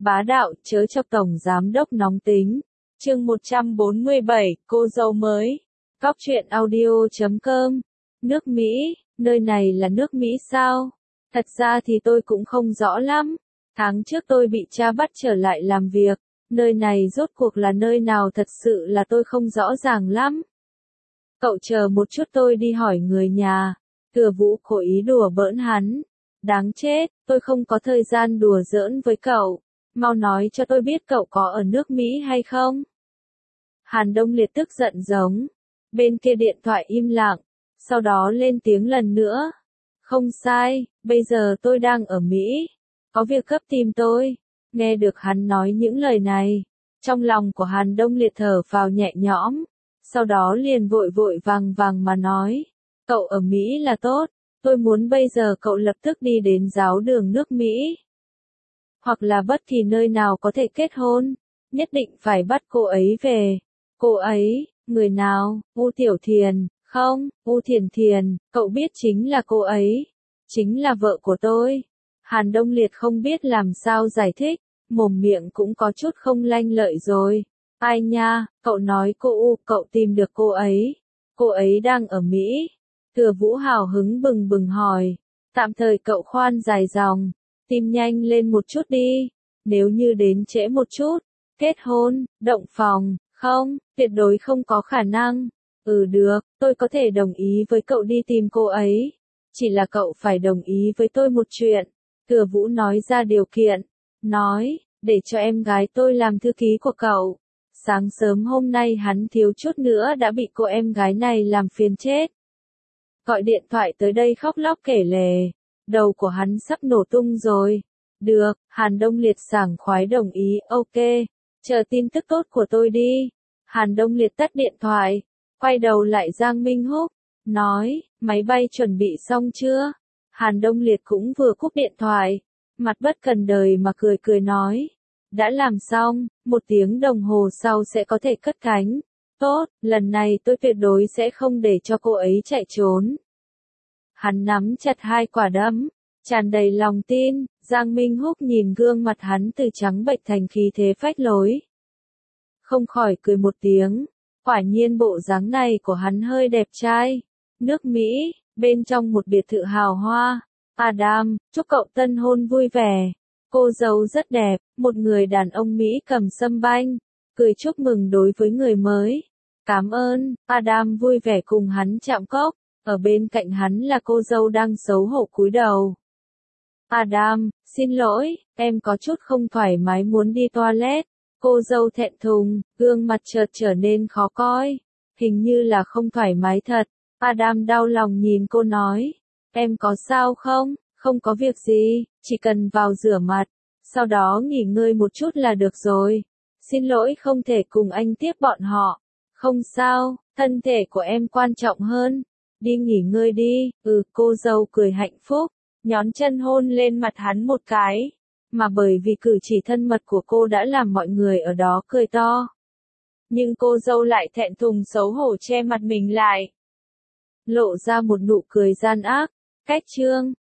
Bá đạo, chớ chọc tổng giám đốc nóng tính. Chương 147, cô dâu mới. Cóc truyện audio.com. Nước Mỹ, nơi này là nước Mỹ sao? Thật ra thì tôi cũng không rõ lắm. Tháng trước tôi bị cha bắt trở lại làm việc. Nơi này rốt cuộc là nơi nào thật sự là tôi không rõ ràng lắm. Cậu chờ một chút, tôi đi hỏi người nhà. Thừa Vũ cố ý đùa bỡn hắn. Đáng chết, tôi không có thời gian đùa giỡn với cậu. Mau nói cho tôi biết cậu có ở nước Mỹ hay không? Hàn Đông Liệt tức giận giống. Bên kia điện thoại im lặng, sau đó lên tiếng lần nữa. Không sai, bây giờ tôi đang ở Mỹ. Có việc gấp tìm tôi. Nghe được hắn nói những lời này, trong lòng của Hàn Đông Liệt thở phào nhẹ nhõm. Sau đó liền vội vội vàng vàng mà nói. Cậu ở Mỹ là tốt, tôi muốn bây giờ cậu lập tức đi đến giáo đường nước Mỹ. Hoặc là bất kỳ nơi nào có thể kết hôn, nhất định phải bắt cô ấy về. Cô ấy, người nào? U Tiểu Thiền, không, U Thiền Thiền, cậu biết chính là cô ấy. Chính là vợ của tôi. Hàn Đông Liệt không biết làm sao giải thích, mồm miệng cũng có chút không lanh lợi rồi. Ai nha, cậu nói cô U, cậu tìm được cô ấy. Cô ấy đang ở Mỹ. Thừa Vũ hào hứng bừng bừng hỏi. Tạm thời cậu khoan dài dòng. Tìm nhanh lên một chút đi. Nếu như đến trễ một chút. Kết hôn, động phòng, không, tuyệt đối không có khả năng. Được, tôi có thể đồng ý với cậu đi tìm cô ấy. Chỉ là cậu phải đồng ý với tôi một chuyện. Thừa Vũ nói ra điều kiện. Nói, để cho em gái tôi làm thư ký của cậu. Sáng sớm hôm nay hắn thiếu chút nữa đã bị cô em gái này làm phiền chết. Gọi điện thoại tới đây khóc lóc kể lể. Đầu của hắn sắp nổ tung rồi. Được, Hàn Đông Liệt sảng khoái đồng ý, ok. Chờ tin tức tốt của tôi đi. Hàn Đông Liệt tắt điện thoại. Quay đầu lại Giang Minh Húc. Nói, máy bay chuẩn bị xong chưa? Hàn Đông Liệt cũng vừa cúp điện thoại. Mặt bất cần đời mà cười cười nói. Đã làm xong, 1 tiếng đồng hồ sau sẽ có thể cất cánh. Tốt, lần này tôi tuyệt đối sẽ không để cho cô ấy chạy trốn. Hắn nắm chặt 2 quả đấm, tràn đầy lòng tin. Giang Minh Húc nhìn gương mặt hắn từ trắng bệch thành khí thế phách lối. Không khỏi cười một tiếng. Quả nhiên bộ dáng này của hắn hơi đẹp trai. Nước Mỹ, bên trong một biệt thự hào hoa. Adam, chúc cậu tân hôn vui vẻ. Cô dâu rất đẹp, một người đàn ông Mỹ cầm sâm banh, cười chúc mừng đối với người mới. Cảm ơn, Adam vui vẻ cùng hắn chạm cốc, ở bên cạnh hắn là cô dâu đang xấu hổ cúi đầu. Adam, xin lỗi, em có chút không thoải mái muốn đi toilet. Cô dâu thẹn thùng, gương mặt chợt trở nên khó coi, hình như là không thoải mái thật. Adam đau lòng nhìn cô nói, em có sao không? Không có việc gì, chỉ cần vào rửa mặt, sau đó nghỉ ngơi một chút là được rồi. Xin lỗi không thể cùng anh tiếp bọn họ. Không sao, thân thể của em quan trọng hơn. Đi nghỉ ngơi đi. Cô dâu cười hạnh phúc, nhón chân hôn lên mặt hắn một cái. Mà bởi vì cử chỉ thân mật của cô đã làm mọi người ở đó cười to. Nhưng cô dâu lại thẹn thùng xấu hổ che mặt mình lại. Lộ ra một nụ cười gian ác. Cách chương